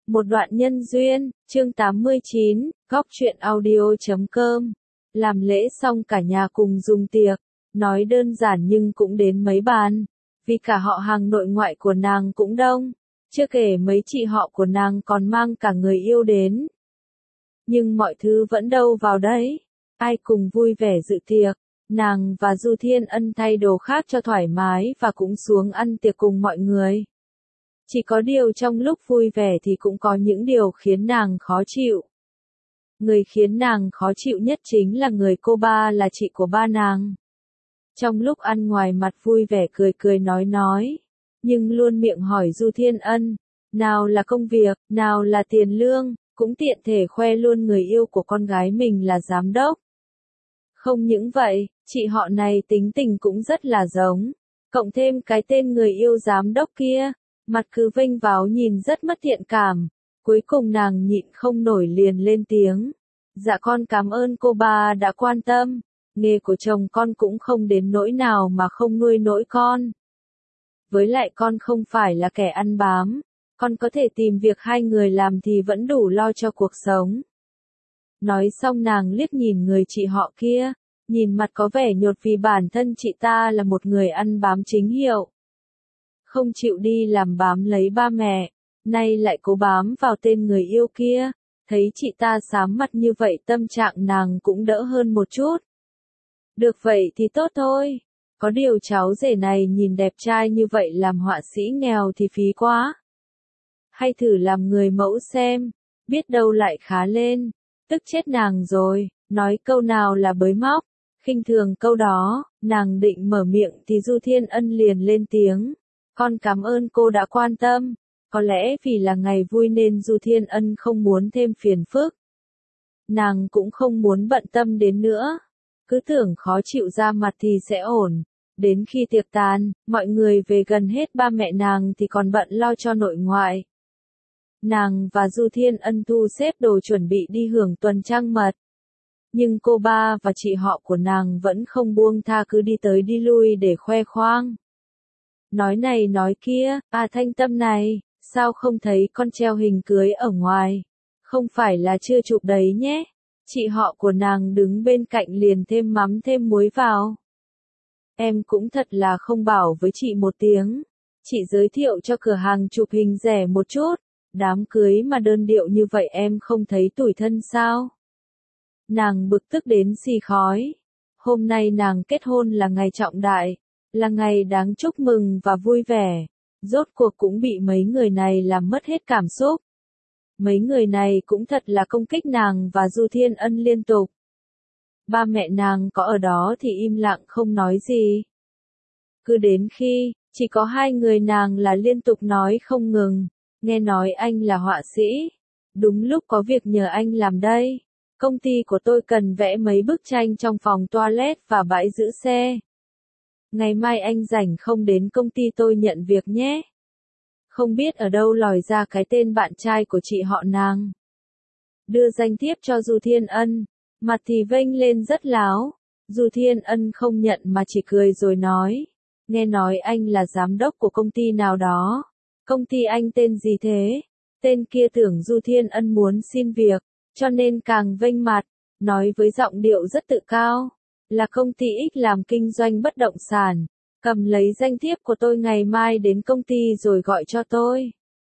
Một đoạn nhân duyên, chương 89, góc truyện audio.com. Làm lễ xong cả nhà cùng dùng tiệc, nói đơn giản nhưng cũng đến mấy bàn, vì cả họ hàng nội ngoại của nàng cũng đông, chưa kể mấy chị họ của nàng còn mang cả người yêu đến. Nhưng mọi thứ vẫn đâu vào đấy, ai cùng vui vẻ dự tiệc, nàng và Du Thiên Ân thay đồ khác cho thoải mái và cũng xuống ăn tiệc cùng mọi người. Chỉ có điều trong lúc vui vẻ thì cũng có những điều khiến nàng khó chịu. Người khiến nàng khó chịu nhất chính là người cô ba là chị của ba nàng. Trong lúc ăn ngoài mặt vui vẻ cười cười nói, nhưng luôn miệng hỏi Du Thiên Ân, nào là công việc, nào là tiền lương, cũng tiện thể khoe luôn người yêu của con gái mình là giám đốc. Không những vậy, chị họ này tính tình cũng rất là giống, cộng thêm cái tên người yêu giám đốc kia, mặt cứ vênh váo nhìn rất mất thiện cảm. Cuối cùng nàng nhịn không nổi liền lên tiếng. Dạ con cảm ơn cô ba đã quan tâm, nghề của chồng con cũng không đến nỗi nào mà không nuôi nổi con. Với lại con không phải là kẻ ăn bám, con có thể tìm việc hai người làm thì vẫn đủ lo cho cuộc sống. Nói xong nàng liếc nhìn người chị họ kia, nhìn mặt có vẻ nhột vì bản thân chị ta là một người ăn bám chính hiệu. Không chịu đi làm bám lấy ba mẹ, nay lại cố bám vào tên người yêu kia, thấy chị ta xám mặt như vậy tâm trạng nàng cũng đỡ hơn một chút. Được vậy thì tốt thôi, có điều cháu rể này nhìn đẹp trai như vậy làm họa sĩ nghèo thì phí quá. Hay thử làm người mẫu xem, biết đâu lại khá lên, tức chết nàng rồi, nói câu nào là bới móc, khinh thường câu đó, nàng định mở miệng thì Du Thiên Ân liền lên tiếng. Con cảm ơn cô đã quan tâm, có lẽ vì là ngày vui nên Du Thiên Ân không muốn thêm phiền phức. Nàng cũng không muốn bận tâm đến nữa, cứ tưởng khó chịu ra mặt thì sẽ ổn. Đến khi tiệc tàn, mọi người về gần hết ba mẹ nàng thì còn bận lo cho nội ngoại. Nàng và Du Thiên Ân thu xếp đồ chuẩn bị đi hưởng tuần trăng mật. Nhưng cô ba và chị họ của nàng vẫn không buông tha cứ đi tới đi lui để khoe khoang. Nói này nói kia, Thanh Tâm này, sao không thấy con treo hình cưới ở ngoài? Không phải là chưa chụp đấy nhé? Chị họ của nàng đứng bên cạnh liền thêm mắm thêm muối vào. Em cũng thật là không bảo với chị một tiếng. Chị giới thiệu cho cửa hàng chụp hình rẻ một chút. Đám cưới mà đơn điệu như vậy em không thấy tủi thân sao? Nàng bực tức đến xì khói. Hôm nay nàng kết hôn là ngày trọng đại. Là ngày đáng chúc mừng và vui vẻ, rốt cuộc cũng bị mấy người này làm mất hết cảm xúc. Mấy người này cũng thật là công kích nàng và Du Thiên Ân liên tục. Ba mẹ nàng có ở đó thì im lặng không nói gì. Cứ đến khi, chỉ có hai người nàng là liên tục nói không ngừng, nghe nói anh là họa sĩ. Đúng lúc có việc nhờ anh làm đây, công ty của tôi cần vẽ mấy bức tranh trong phòng toilet và bãi giữ xe. Ngày mai anh rảnh không đến công ty tôi nhận việc nhé. Không biết ở đâu lòi ra cái tên bạn trai của chị họ nàng. Đưa danh thiếp cho Du Thiên Ân, mặt thì vênh lên rất láo. Du Thiên Ân không nhận mà chỉ cười rồi nói. Nghe nói anh là giám đốc của công ty nào đó. Công ty anh tên gì thế? Tên kia tưởng Du Thiên Ân muốn xin việc, cho nên càng vênh mặt, nói với giọng điệu rất tự cao. Là công ty X làm kinh doanh bất động sản, cầm lấy danh thiếp của tôi ngày mai đến công ty rồi gọi cho tôi.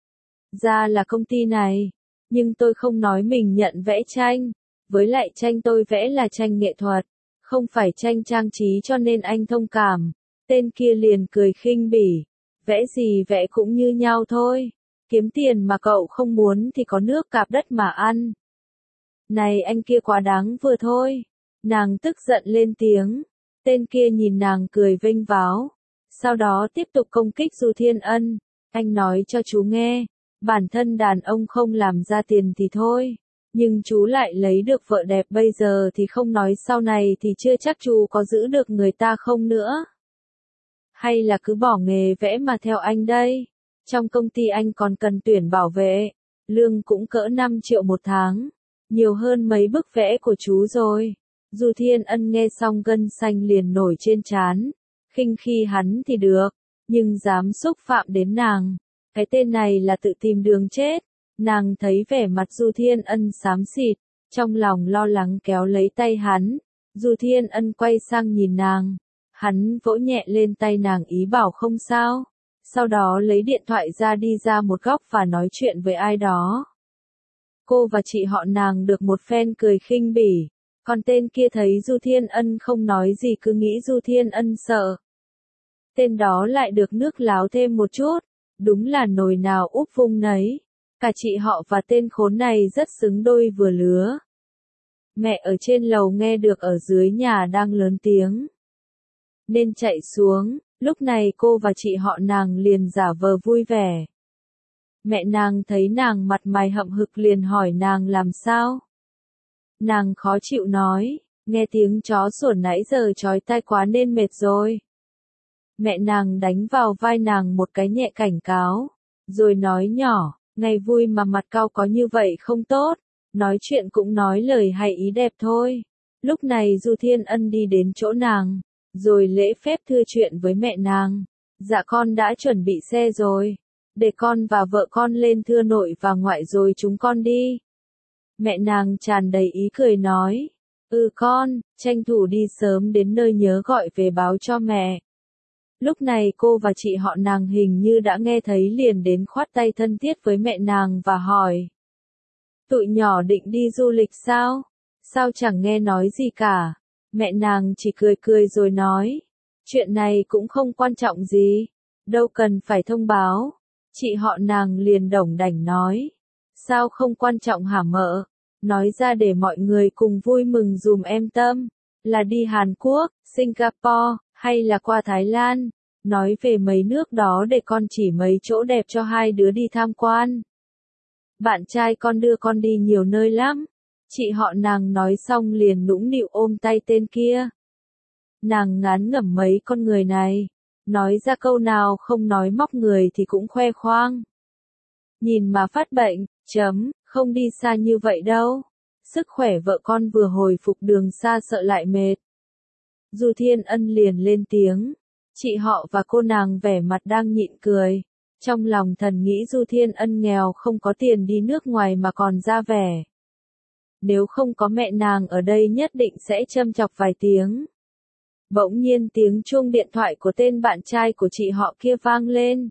Ra là công ty này, nhưng tôi không nói mình nhận vẽ tranh, với lại tranh tôi vẽ là tranh nghệ thuật, không phải tranh trang trí cho nên anh thông cảm. Tên kia liền cười khinh bỉ, vẽ gì vẽ cũng như nhau thôi, kiếm tiền mà cậu không muốn thì có nước cạp đất mà ăn. Này anh kia quá đáng vừa thôi. Nàng tức giận lên tiếng, tên kia nhìn nàng cười vênh váo, sau đó tiếp tục công kích Du Thiên Ân, anh nói cho chú nghe, bản thân đàn ông không làm ra tiền thì thôi, nhưng chú lại lấy được vợ đẹp bây giờ thì không nói sau này thì chưa chắc chú có giữ được người ta không nữa. Hay là cứ bỏ nghề vẽ mà theo anh đây, trong công ty anh còn cần tuyển bảo vệ, lương cũng cỡ 5 triệu một tháng, nhiều hơn mấy bức vẽ của chú rồi. Du Thiên Ân nghe xong gân xanh liền nổi trên trán, khinh khi hắn thì được, nhưng dám xúc phạm đến nàng, cái tên này là tự tìm đường chết, Nàng thấy vẻ mặt Du Thiên Ân xám xịt, trong lòng lo lắng kéo lấy tay hắn. Du Thiên Ân quay sang nhìn nàng. Hắn vỗ nhẹ lên tay nàng ý bảo không sao. Sau đó lấy điện thoại ra đi ra một góc và nói chuyện với ai đó. Cô và chị họ nàng được một phen cười khinh bỉ. Còn tên kia thấy Du Thiên Ân không nói gì cứ nghĩ Du Thiên Ân sợ. Tên đó lại được nước láo thêm một chút. Đúng là nồi nào úp vung nấy. Cả chị họ và tên khốn này rất xứng đôi vừa lứa. Mẹ ở trên lầu nghe được ở dưới nhà đang lớn tiếng, nên chạy xuống. Lúc này cô và chị họ nàng liền giả vờ vui vẻ. Mẹ nàng thấy nàng mặt mày hậm hực liền hỏi nàng làm sao. Nàng khó chịu nói, nghe tiếng chó sủa nãy giờ chói tai quá nên mệt rồi. Mẹ nàng đánh vào vai nàng một cái nhẹ cảnh cáo, rồi nói nhỏ, ngày vui mà mặt cau có như vậy không tốt, nói chuyện cũng nói lời hay ý đẹp thôi. Lúc này Du Thiên Ân đi đến chỗ nàng, rồi lễ phép thưa chuyện với mẹ nàng. Dạ con đã chuẩn bị xe rồi, để con và vợ con lên thưa nội và ngoại rồi chúng con đi. Mẹ nàng tràn đầy ý cười nói, con, tranh thủ đi sớm đến nơi nhớ gọi về báo cho mẹ. Lúc này cô và chị họ nàng hình như đã nghe thấy liền đến khoát tay thân thiết với mẹ nàng và hỏi. Tụi nhỏ định đi du lịch sao? Sao chẳng nghe nói gì cả? Mẹ nàng chỉ cười cười rồi nói. Chuyện này cũng không quan trọng gì. Đâu cần phải thông báo. Chị họ nàng liền đổng đảnh nói. Sao không quan trọng hả mợ? Nói ra để mọi người cùng vui mừng dùm em Tâm. Là đi Hàn Quốc, Singapore, hay là qua Thái Lan? Nói về mấy nước đó để con chỉ mấy chỗ đẹp cho hai đứa đi tham quan. Bạn trai con đưa con đi nhiều nơi lắm. Chị họ nàng nói xong liền nũng nịu ôm tay tên kia. Nàng ngán ngẩm mấy con người này. Nói ra câu nào không nói móc người thì cũng khoe khoang. Nhìn mà phát bệnh, không đi xa như vậy đâu. Sức khỏe vợ con vừa hồi phục đường xa sợ lại mệt. Du Thiên Ân liền lên tiếng. Chị họ và cô nàng vẻ mặt đang nhịn cười. Trong lòng thần nghĩ Du Thiên Ân nghèo không có tiền đi nước ngoài mà còn ra vẻ. Nếu không có mẹ nàng ở đây nhất định sẽ châm chọc vài tiếng. Bỗng nhiên tiếng chuông điện thoại của tên bạn trai của chị họ kia vang lên.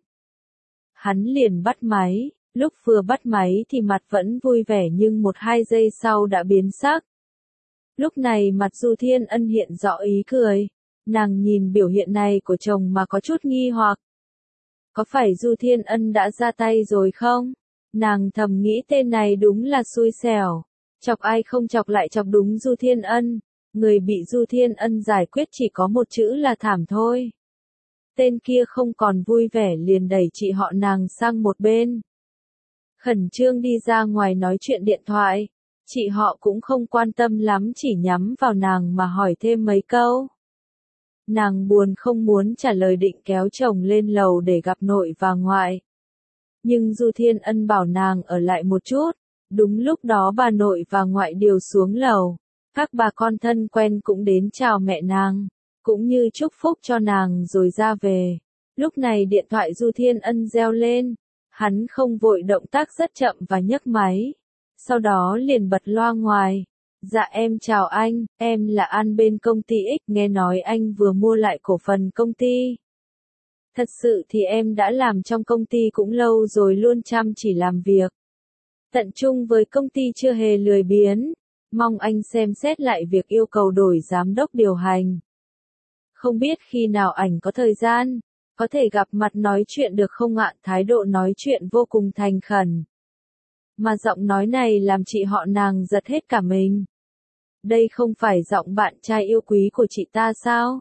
Hắn liền bắt máy, lúc vừa bắt máy thì mặt vẫn vui vẻ nhưng 1-2 giây sau đã biến sắc. Lúc này mặt Du Thiên Ân hiện rõ ý cười. Nàng nhìn biểu hiện này của chồng mà có chút nghi hoặc. Có phải Du Thiên Ân đã ra tay rồi không? Nàng thầm nghĩ tên này đúng là xui xẻo. Chọc ai không chọc lại chọc đúng Du Thiên Ân. Người bị Du Thiên Ân giải quyết chỉ có một chữ là thảm thôi. Tên kia không còn vui vẻ liền đẩy chị họ nàng sang một bên. Khẩn trương đi ra ngoài nói chuyện điện thoại. Chị họ cũng không quan tâm lắm chỉ nhắm vào nàng mà hỏi thêm mấy câu. Nàng buồn không muốn trả lời định kéo chồng lên lầu để gặp nội và ngoại. Nhưng Du Thiên Ân bảo nàng ở lại một chút. Đúng lúc đó bà nội và ngoại đều xuống lầu. Các bà con thân quen cũng đến chào mẹ nàng, cũng như chúc phúc cho nàng rồi ra về. Lúc này điện thoại Du Thiên Ân reo lên. Hắn không vội động tác rất chậm và nhấc máy. Sau đó liền bật loa ngoài. Dạ em chào anh, em là An bên công ty X, nghe nói anh vừa mua lại cổ phần công ty. Thật sự thì em đã làm trong công ty cũng lâu rồi luôn chăm chỉ làm việc. Tận chung với công ty chưa hề lười biếng. Mong anh xem xét lại việc yêu cầu đổi giám đốc điều hành. Không biết khi nào ảnh có thời gian, có thể gặp mặt nói chuyện được không ạ? Thái độ nói chuyện vô cùng thành khẩn. Mà giọng nói này làm chị họ nàng giật hết cả mình. Đây không phải giọng bạn trai yêu quý của chị ta sao?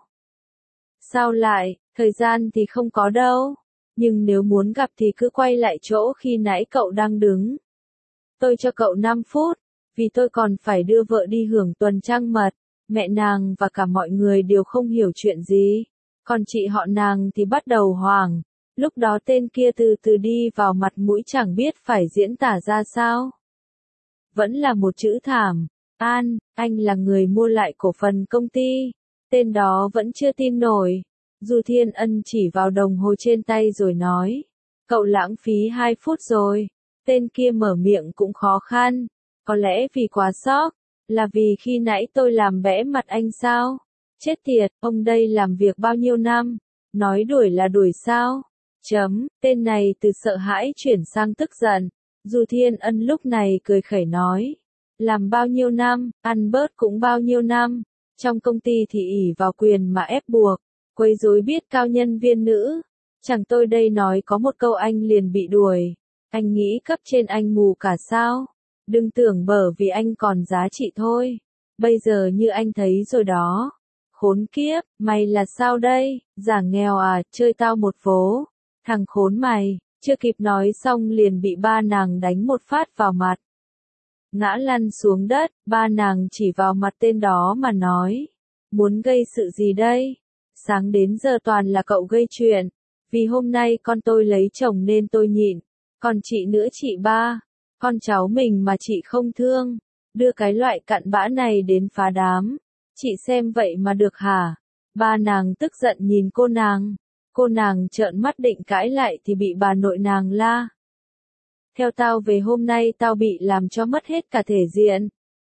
Sao lại, thời gian thì không có đâu. Nhưng nếu muốn gặp thì cứ quay lại chỗ khi nãy cậu đang đứng. Tôi cho cậu 5 phút, vì tôi còn phải đưa vợ đi hưởng tuần trăng mật. Mẹ nàng và cả mọi người đều không hiểu chuyện gì. Còn chị họ nàng thì bắt đầu hoảng. Lúc đó tên kia từ từ đi vào mặt mũi chẳng biết phải diễn tả ra sao. Vẫn là một chữ thảm. An, anh là người mua lại cổ phần công ty. Tên đó vẫn chưa tin nổi. Du Thiên Ân chỉ vào đồng hồ trên tay rồi nói. Cậu lãng phí 2 phút rồi. Tên kia mở miệng cũng khó khăn. Có lẽ vì quá sốc, là vì khi nãy tôi làm bẽ mặt anh sao? Chết tiệt, ông đây làm việc bao nhiêu năm? Nói đuổi là đuổi sao? Tên này từ sợ hãi chuyển sang tức giận. Du Thiên Ân lúc này cười khẩy nói. Làm bao nhiêu năm, ăn bớt cũng bao nhiêu năm. Trong công ty thì ỷ vào quyền mà ép buộc, quấy rối biết cao nhân viên nữ. Chẳng tôi đây nói có một câu anh liền bị đuổi. Anh nghĩ cấp trên anh mù cả sao? Đừng tưởng bởi vì anh còn giá trị thôi. Bây giờ như anh thấy rồi đó. Khốn kiếp, mày là sao đây? Giả nghèo à, chơi tao một phố. Thằng khốn mày, chưa kịp nói xong liền bị ba nàng đánh một phát vào mặt. Ngã lăn xuống đất, ba nàng chỉ vào mặt tên đó mà nói. Muốn gây sự gì đây? Sáng đến giờ toàn là cậu gây chuyện. Vì hôm nay con tôi lấy chồng nên tôi nhịn. Còn chị nữa chị ba. Con cháu mình mà chị không thương. Đưa cái loại cặn bã này đến phá đám. Chị xem vậy mà được hả? Ba nàng tức giận nhìn cô nàng. Cô nàng trợn mắt định cãi lại thì bị bà nội nàng la. Theo tao về hôm nay tao bị làm cho mất hết cả thể diện.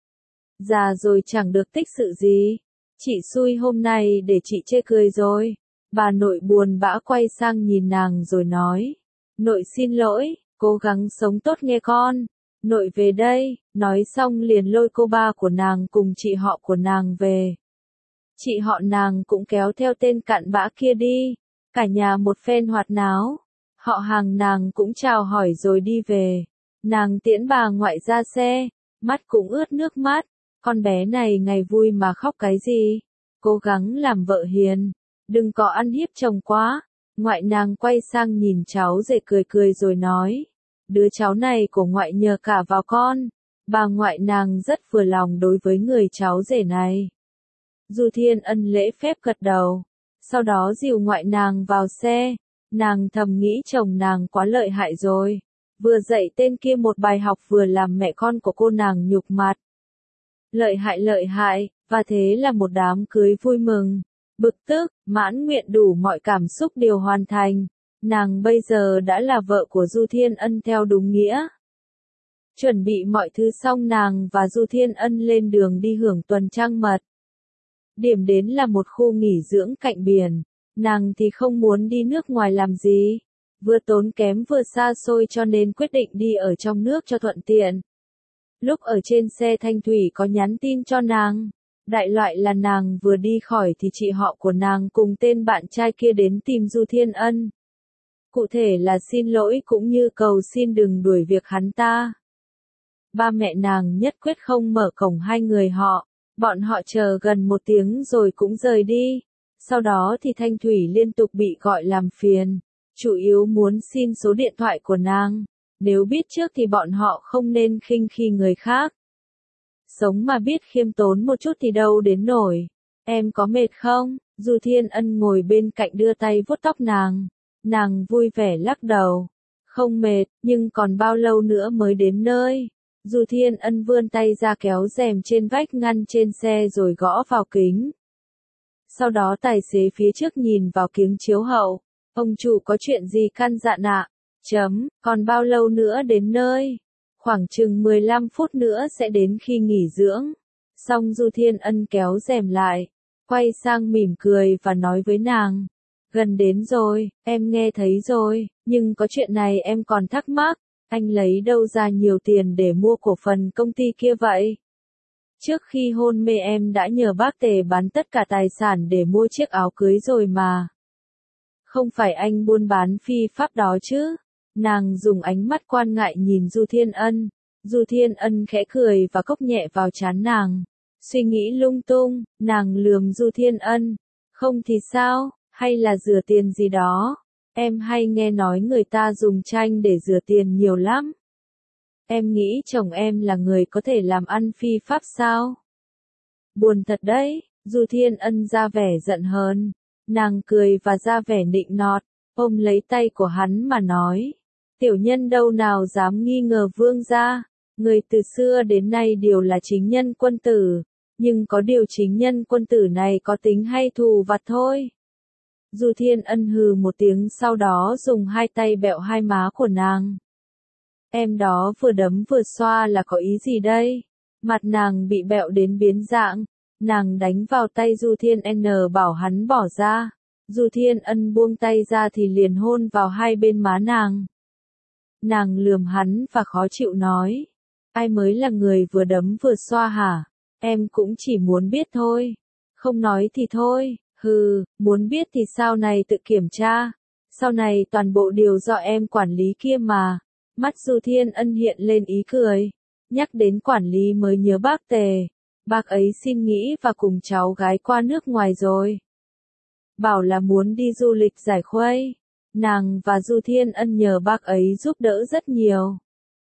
Già rồi chẳng được tích sự gì. Chị xui hôm nay để chị chê cười rồi. Bà nội buồn bã quay sang nhìn nàng rồi nói. Nội xin lỗi, cố gắng sống tốt nghe con. Nội về đây, nói xong liền lôi cô ba của nàng cùng chị họ của nàng về. Chị họ nàng cũng kéo theo tên cặn bã kia đi. Cả nhà một phen hoạt náo. Họ hàng nàng cũng chào hỏi rồi đi về. Nàng tiễn bà ngoại ra xe, mắt cũng ướt nước mắt. Con bé này ngày vui mà khóc cái gì? Cố gắng làm vợ hiền, đừng có ăn hiếp chồng quá. Ngoại nàng quay sang nhìn cháu rể cười cười rồi nói. Đứa cháu này của ngoại nhờ cả vào con. Bà ngoại nàng rất vừa lòng đối với người cháu rể này. Du Thiên Ân lễ phép gật đầu. Sau đó dìu ngoại nàng vào xe. Nàng thầm nghĩ chồng nàng quá lợi hại rồi. Vừa dạy tên kia một bài học vừa làm mẹ con của cô nàng nhục mặt. Lợi hại, và thế là một đám cưới vui mừng. Bực tức, mãn nguyện đủ mọi cảm xúc đều hoàn thành. Nàng bây giờ đã là vợ của Du Thiên Ân theo đúng nghĩa. Chuẩn bị mọi thứ xong nàng và Du Thiên Ân lên đường đi hưởng tuần trăng mật. Điểm đến là một khu nghỉ dưỡng cạnh biển. Nàng thì không muốn đi nước ngoài làm gì. Vừa tốn kém vừa xa xôi cho nên quyết định đi ở trong nước cho thuận tiện. Lúc ở trên xe Thanh Thủy có nhắn tin cho nàng. Đại loại là nàng vừa đi khỏi thì chị họ của nàng cùng tên bạn trai kia đến tìm Du Thiên Ân. Cụ thể là xin lỗi cũng như cầu xin đừng đuổi việc hắn ta. Ba mẹ nàng nhất quyết không mở cổng hai người họ. Bọn họ chờ gần 1 tiếng rồi cũng rời đi. Sau đó thì Thanh Thủy liên tục bị gọi làm phiền. Chủ yếu muốn xin số điện thoại của nàng. Nếu biết trước thì bọn họ không nên khinh khi người khác. Sống mà biết khiêm tốn một chút thì đâu đến nổi. Em có mệt không? Du Thiên Ân ngồi bên cạnh đưa tay vuốt tóc nàng. Nàng vui vẻ lắc đầu. Không mệt, nhưng còn bao lâu nữa mới đến nơi? Du Thiên Ân vươn tay ra kéo rèm trên vách ngăn trên xe rồi gõ vào kính. Sau đó tài xế phía trước nhìn vào kính chiếu hậu. Ông chủ có chuyện gì căn dặn ạ? Còn bao lâu nữa đến nơi? Khoảng chừng 15 phút nữa sẽ đến khi nghỉ dưỡng. Xong Du Thiên Ân kéo rèm lại, quay sang mỉm cười và nói với nàng. Gần đến rồi, em nghe thấy rồi, nhưng có chuyện này em còn thắc mắc. Anh lấy đâu ra nhiều tiền để mua cổ phần công ty kia vậy? Trước khi hôn mê em đã nhờ bác Tề bán tất cả tài sản để mua chiếc áo cưới rồi mà. Không phải anh buôn bán phi pháp đó chứ? Nàng dùng ánh mắt quan ngại nhìn Du Thiên Ân. Du Thiên Ân khẽ cười và cốc nhẹ vào trán nàng. Suy nghĩ lung tung, nàng lườm Du Thiên Ân. Không thì sao, hay là rửa tiền gì đó? Em hay nghe nói người ta dùng tranh để rửa tiền nhiều lắm. Em nghĩ chồng em là người có thể làm ăn phi pháp sao? Buồn thật đấy, Du Thiên Ân ra vẻ giận hờn. Nàng cười và ra vẻ nịnh nọt, ôm lấy tay của hắn mà nói. Tiểu nhân đâu nào dám nghi ngờ vương gia. Người từ xưa đến nay đều là chính nhân quân tử. Nhưng có điều chính nhân quân tử này có tính hay thù vặt thôi. Du Thiên Ân hừ một tiếng sau đó dùng hai tay bẹo hai má của nàng. Em đó vừa đấm vừa xoa là có ý gì đây? Mặt nàng bị bẹo đến biến dạng, nàng đánh vào tay Du Thiên N bảo hắn bỏ ra. Du Thiên Ân buông tay ra thì liền hôn vào hai bên má nàng. Nàng lườm hắn và khó chịu nói. Ai mới là người vừa đấm vừa xoa hả? Em cũng chỉ muốn biết thôi. Không nói thì thôi, hừ, muốn biết thì sau này tự kiểm tra. Sau này toàn bộ điều do em quản lý kia mà. Mắt Du Thiên Ân hiện lên ý cười. Nhắc đến quản lý mới nhớ bác Tề. Bác ấy xin nghỉ và cùng cháu gái qua nước ngoài rồi. Bảo là muốn đi du lịch giải khuây. Nàng và Du Thiên Ân nhờ bác ấy giúp đỡ rất nhiều.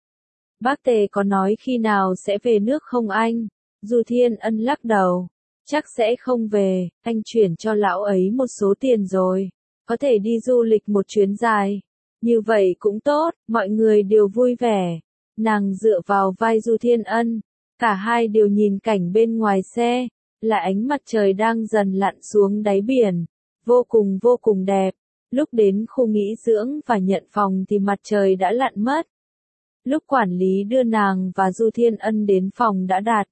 Bác Tề có nói khi nào sẽ về nước không anh? Du Thiên Ân lắc đầu. Chắc sẽ không về, anh chuyển cho lão ấy một số tiền rồi. Có thể đi du lịch một chuyến dài. Như vậy cũng tốt, mọi người đều vui vẻ. Nàng dựa vào vai Du Thiên Ân. Cả hai đều nhìn cảnh bên ngoài xe. Là ánh mặt trời đang dần lặn xuống đáy biển. Vô cùng đẹp. Lúc đến khu nghỉ dưỡng và nhận phòng thì mặt trời đã lặn mất. Lúc quản lý đưa nàng và Du Thiên Ân đến phòng đã đặt.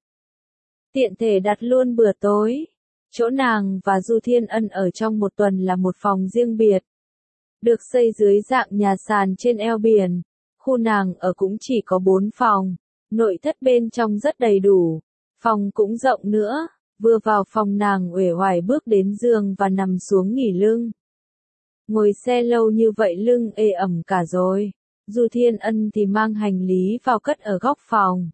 Tiện thể đặt luôn bữa tối. Chỗ nàng và Du Thiên Ân ở trong một tuần là một phòng riêng biệt. Được xây dưới dạng nhà sàn trên eo biển. Khu nàng ở cũng chỉ có 4 phòng. Nội thất bên trong rất đầy đủ. Phòng cũng rộng nữa. Vừa vào phòng nàng uể oải bước đến giường và nằm xuống nghỉ lưng. Ngồi xe lâu như vậy lưng ê ẩm cả rồi. Du Thiên Ân thì mang hành lý vào cất ở góc phòng.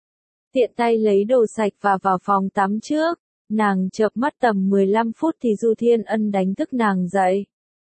Tiện tay lấy đồ sạch và vào phòng tắm trước. Nàng chợp mắt tầm 15 phút thì Du Thiên Ân đánh thức nàng dậy.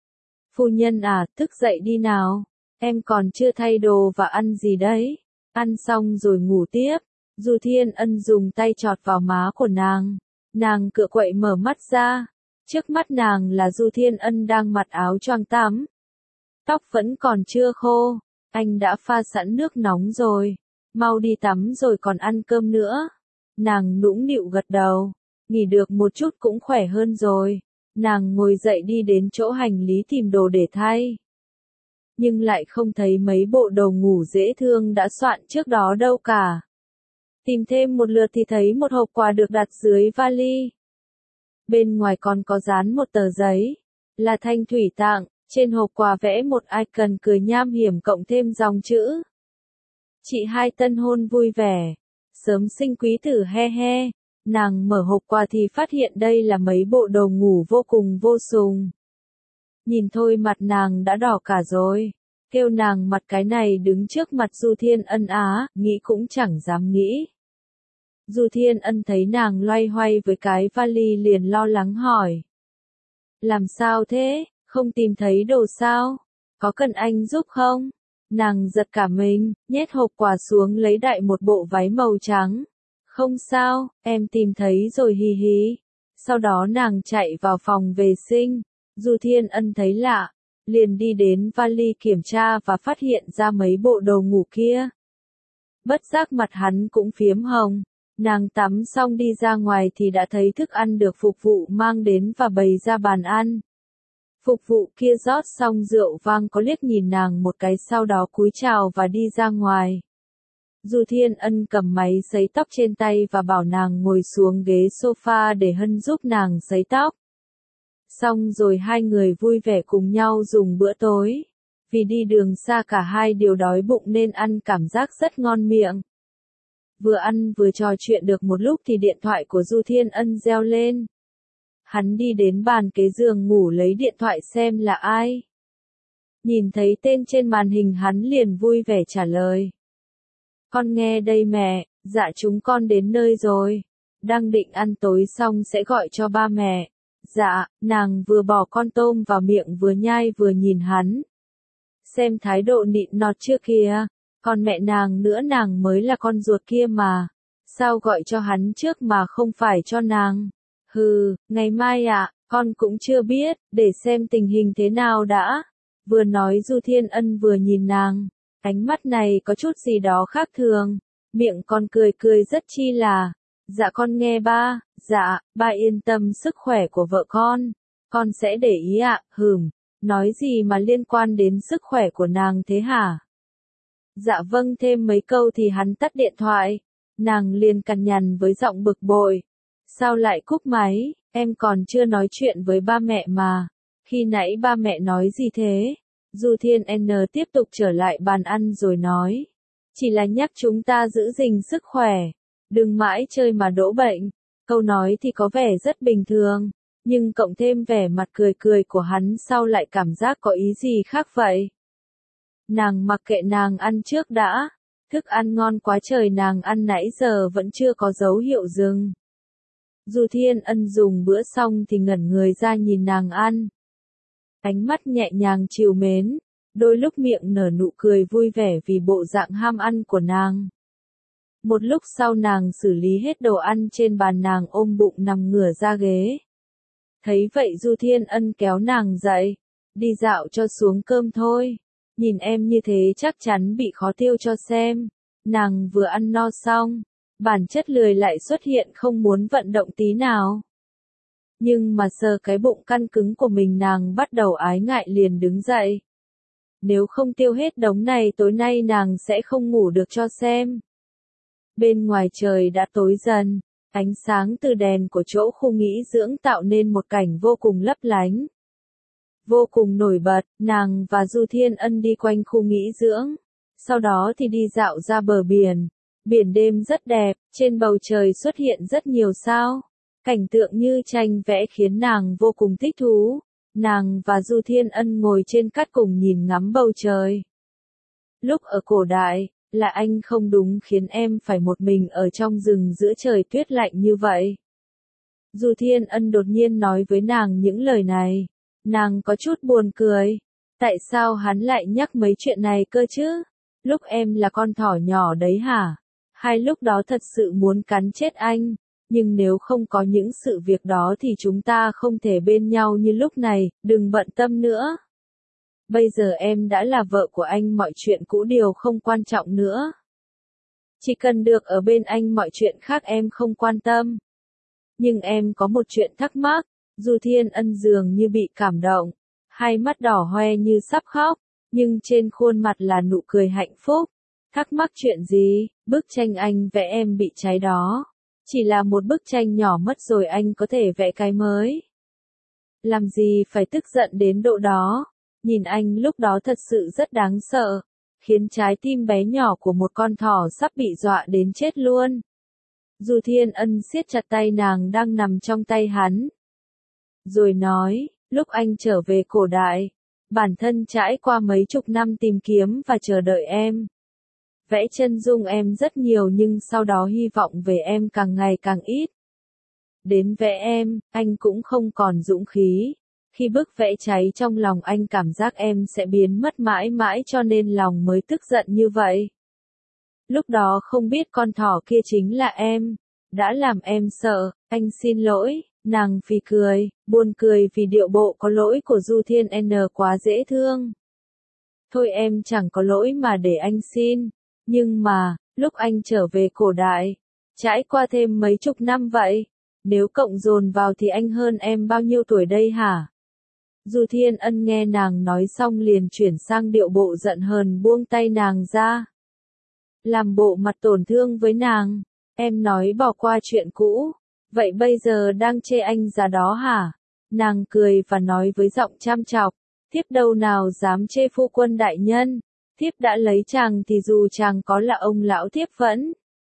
Phu nhân à, thức dậy đi nào. Em còn chưa thay đồ và ăn gì đấy. Ăn xong rồi ngủ tiếp. Du Thiên Ân dùng tay chọt vào má của nàng. Nàng cựa quậy mở mắt ra. Trước mắt nàng là Du Thiên Ân đang mặc áo choàng tắm. Tóc vẫn còn chưa khô. Anh đã pha sẵn nước nóng rồi. Mau đi tắm rồi còn ăn cơm nữa. Nàng nũng nịu gật đầu. Nghỉ được một chút cũng khỏe hơn rồi. Nàng ngồi dậy đi đến chỗ hành lý tìm đồ để thay. Nhưng lại không thấy mấy bộ đồ ngủ dễ thương đã soạn trước đó đâu cả. Tìm thêm một lượt thì thấy một hộp quà được đặt dưới vali. Bên ngoài còn có dán một tờ giấy. Là Thanh Thủy tặng. Trên hộp quà vẽ một icon cười nham hiểm cộng thêm dòng chữ. Chị hai tân hôn vui vẻ. Sớm sinh quý tử he he. Nàng mở hộp quà thì phát hiện đây là mấy bộ đồ ngủ vô cùng vô sùng. Nhìn thôi mặt nàng đã đỏ cả rồi. Kêu nàng mặc cái này đứng trước mặt Du Thiên Ân á, nghĩ cũng chẳng dám nghĩ. Du Thiên Ân thấy nàng loay hoay với cái vali liền lo lắng hỏi. Làm sao thế, không tìm thấy đồ sao? Có cần anh giúp không? Nàng giật cả mình, nhét hộp quà xuống lấy đại một bộ váy màu trắng. Không sao, em tìm thấy rồi hì hì. Sau đó nàng chạy vào phòng vệ sinh. Du Thiên Ân thấy lạ, liền đi đến vali kiểm tra và phát hiện ra mấy bộ đồ ngủ kia. Bất giác mặt hắn cũng phiếm hồng. Nàng tắm xong đi ra ngoài thì đã thấy thức ăn được phục vụ mang đến và bày ra bàn ăn. Phục vụ kia rót xong rượu vang có liếc nhìn nàng một cái sau đó cúi chào và đi ra ngoài. Du Thiên Ân cầm máy sấy tóc trên tay và bảo nàng ngồi xuống ghế sofa để Hân giúp nàng sấy tóc. Xong rồi hai người vui vẻ cùng nhau dùng bữa tối. Vì đi đường xa cả hai đều đói bụng nên ăn cảm giác rất ngon miệng. Vừa ăn vừa trò chuyện được một lúc thì điện thoại của Du Thiên Ân reo lên. Hắn đi đến bàn kế giường ngủ lấy điện thoại xem là ai. Nhìn thấy tên trên màn hình hắn liền vui vẻ trả lời. Con nghe đây mẹ, dạ chúng con đến nơi rồi. Đang định ăn tối xong sẽ gọi cho ba mẹ. Dạ, nàng vừa bỏ con tôm vào miệng vừa nhai vừa nhìn hắn. Xem thái độ nịnh nọt chưa kìa. Còn mẹ nàng nữa nàng mới là con ruột kia mà. Sao gọi cho hắn trước mà không phải cho nàng? Hừ, ngày mai ạ, con cũng chưa biết, để xem tình hình thế nào đã. Vừa nói Du Thiên Ân vừa nhìn nàng. Ánh mắt này có chút gì đó khác thường. Miệng con cười cười rất chi là. Dạ con nghe ba, dạ, ba yên tâm sức khỏe của vợ con sẽ để ý ạ, Nói gì mà liên quan đến sức khỏe của nàng thế hả? Dạ vâng, thêm mấy câu thì hắn tắt điện thoại. Nàng liền cằn nhằn với giọng bực bội. Sao lại cúp máy, em còn chưa nói chuyện với ba mẹ mà. Khi nãy ba mẹ nói gì thế? Du Thiên N tiếp tục trở lại bàn ăn rồi nói. Chỉ là nhắc chúng ta giữ gìn sức khỏe. Đừng mãi chơi mà đỗ bệnh. Câu nói thì có vẻ rất bình thường. Nhưng cộng thêm vẻ mặt cười cười của hắn sau lại cảm giác có ý gì khác vậy. Nàng mặc kệ nàng ăn trước đã. Thức ăn ngon quá trời, nàng ăn nãy giờ vẫn chưa có dấu hiệu dừng. Du Thiên Ân dùng bữa xong thì ngẩn người ra nhìn nàng ăn. Ánh mắt nhẹ nhàng trìu mến, đôi lúc miệng nở nụ cười vui vẻ vì bộ dạng ham ăn của nàng. Một lúc sau nàng xử lý hết đồ ăn trên bàn, nàng ôm bụng nằm ngửa ra ghế. Thấy vậy Du Thiên Ân kéo nàng dậy, đi dạo cho xuống cơm thôi. Nhìn em như thế chắc chắn bị khó tiêu cho xem. Nàng vừa ăn no xong, bản chất lười lại xuất hiện, không muốn vận động tí nào. Nhưng mà sờ cái bụng căn cứng của mình, nàng bắt đầu ái ngại liền đứng dậy. Nếu không tiêu hết đống này tối nay nàng sẽ không ngủ được cho xem. Bên ngoài trời đã tối dần, ánh sáng từ đèn của chỗ khu nghỉ dưỡng tạo nên một cảnh vô cùng lấp lánh. Vô cùng nổi bật, nàng và Du Thiên Ân đi quanh khu nghỉ dưỡng. Sau đó thì đi dạo ra bờ biển. Biển đêm rất đẹp, trên bầu trời xuất hiện rất nhiều sao. Cảnh tượng như tranh vẽ khiến nàng vô cùng thích thú. Nàng và Du Thiên Ân ngồi trên cát cùng nhìn ngắm bầu trời. Lúc ở cổ đại, là anh không đúng khiến em phải một mình ở trong rừng giữa trời tuyết lạnh như vậy. Du Thiên Ân đột nhiên nói với nàng những lời này. Nàng có chút buồn cười. Tại sao hắn lại nhắc mấy chuyện này cơ chứ? Lúc em là con thỏ nhỏ đấy hả? Hay lúc đó thật sự muốn cắn chết anh? Nhưng nếu không có những sự việc đó thì chúng ta không thể bên nhau như lúc này, đừng bận tâm nữa. Bây giờ em đã là vợ của anh, mọi chuyện cũ đều không quan trọng nữa. Chỉ cần được ở bên anh, mọi chuyện khác em không quan tâm. Nhưng em có một chuyện thắc mắc. Du Thiên Ân dường như bị cảm động, hai mắt đỏ hoe như sắp khóc, nhưng trên khuôn mặt là nụ cười hạnh phúc. Thắc mắc chuyện gì? Bức tranh anh vẽ em bị cháy đó. Chỉ là một bức tranh nhỏ mất rồi, anh có thể vẽ cái mới. Làm gì phải tức giận đến độ đó? Nhìn anh lúc đó thật sự rất đáng sợ, khiến trái tim bé nhỏ của một con thỏ sắp bị dọa đến chết luôn. Du Thiên Ân siết chặt tay nàng đang nằm trong tay hắn. Rồi nói, lúc anh trở về cổ đại, bản thân trải qua mấy chục năm tìm kiếm và chờ đợi em. Vẽ chân dung em rất nhiều nhưng sau đó hy vọng về em càng ngày càng ít. Đến vẽ em, anh cũng không còn dũng khí. Khi bức vẽ cháy trong lòng anh, cảm giác em sẽ biến mất mãi mãi cho nên lòng mới tức giận như vậy. Lúc đó không biết con thỏ kia chính là em, đã làm em sợ, anh xin lỗi. Nàng phì cười, buồn cười vì điệu bộ có lỗi của Du Thiên N quá dễ thương. Thôi em chẳng có lỗi mà để anh xin. Nhưng mà, lúc anh trở về cổ đại, trải qua thêm mấy chục năm vậy, nếu cộng dồn vào thì anh hơn em bao nhiêu tuổi đây hả? Du Thiên Ân nghe nàng nói xong liền chuyển sang điệu bộ giận hờn, buông tay nàng ra. Làm bộ mặt tổn thương với nàng, em nói bỏ qua chuyện cũ. Vậy bây giờ đang chê anh già đó hả? Nàng cười và nói với giọng chăm chọc, thiếp đâu nào dám chê phu quân đại nhân, thiếp đã lấy chàng thì dù chàng có là ông lão thiếp vẫn.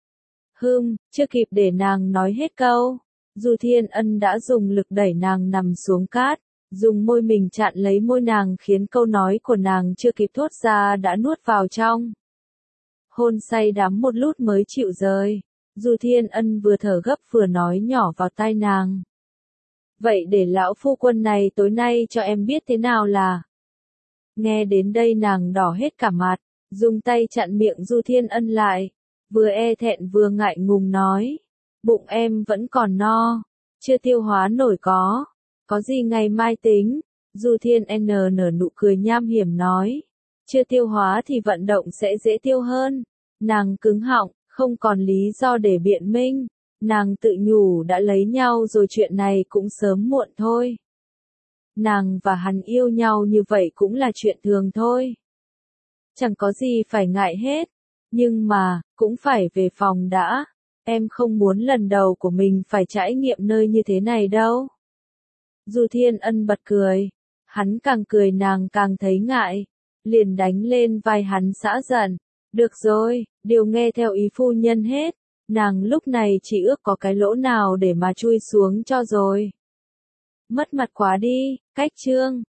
Chưa kịp để nàng nói hết câu, Du Thiên Ân đã dùng lực đẩy nàng nằm xuống cát, dùng môi mình chặn lấy môi nàng khiến câu nói của nàng chưa kịp thốt ra đã nuốt vào trong. Hôn say đắm một lút mới chịu rời. Du Thiên Ân vừa thở gấp vừa nói nhỏ vào tai nàng. Vậy để lão phu quân này tối nay cho em biết thế nào là. Nghe đến đây nàng đỏ hết cả mặt, dùng tay chặn miệng Du Thiên Ân lại, vừa e thẹn vừa ngại ngùng nói. Bụng em vẫn còn no, chưa tiêu hóa nổi có gì ngày mai tính. Du Thiên N nở nụ cười nham hiểm nói. Chưa tiêu hóa thì vận động sẽ dễ tiêu hơn. Nàng cứng họng. Không còn lý do để biện minh, nàng tự nhủ đã lấy nhau rồi chuyện này cũng sớm muộn thôi. Nàng và hắn yêu nhau như vậy cũng là chuyện thường thôi. chẳng có gì phải ngại hết. Nhưng mà, cũng phải về phòng đã. Em không muốn lần đầu của mình phải trải nghiệm nơi như thế này đâu. Du Thiên Ân bật cười. Hắn càng cười nàng càng thấy ngại. Liền đánh lên vai hắn xã giận. Được rồi, đều nghe theo ý phu nhân hết. Nàng lúc này chỉ ước có cái lỗ nào để mà chui xuống cho rồi. Mất mặt quá đi, cách chương.